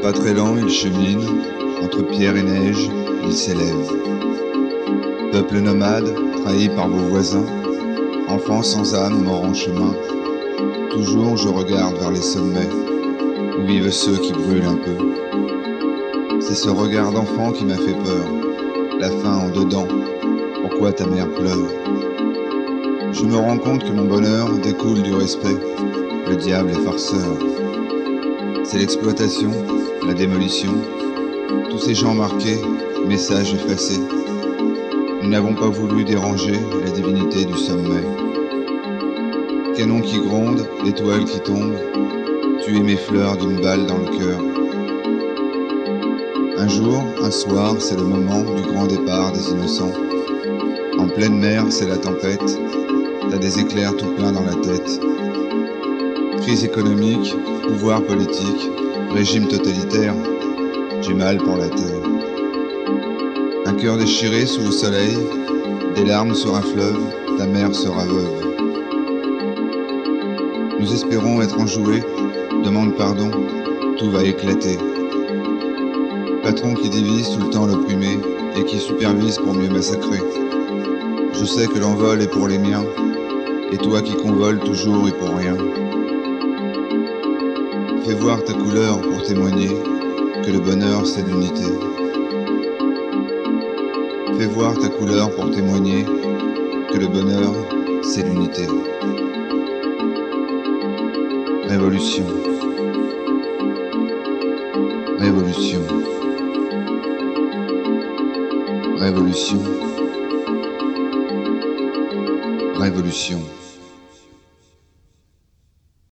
Pas très lent, il chemine, entre pierre et neige, il s'élève. Peuple nomade, trahi par vos voisins, enfant sans âme, mort en chemin, toujours je regarde vers les sommets, où vivent ceux qui brûlent un peu. C'est ce regard d'enfant qui m'a fait peur, la faim en dedans, pourquoi ta mère pleure? Je me rends compte que mon bonheur découle du respect, le diable est farceur. C'est l'exploitation, la démolition, tous ces gens marqués, messages effacés. Nous n'avons pas voulu déranger la divinité du sommet. Canon qui gronde, étoiles qui tombent, tuer mes fleurs d'une balle dans le cœur. Un jour, un soir, c'est le moment du grand départ des innocents. En pleine mer, c'est la tempête, t'as des éclairs tout plein dans la tête. Crise économique, pouvoir politique, régime totalitaire, j'ai mal pour la terre. Un cœur déchiré sous le soleil, des larmes sur un fleuve, ta mère sera veuve. Nous espérons être enjoués, demande pardon, tout va éclater. Patron qui divise tout le temps l'opprimé et qui supervise pour mieux massacrer. Je sais que l'envol est pour les miens, et toi qui convoles toujours et pour rien. Fais voir ta couleur pour témoigner que le bonheur c'est l'unité. Fais voir ta couleur pour témoigner que le bonheur c'est l'unité. Révolution. Révolution. Révolution. Révolution.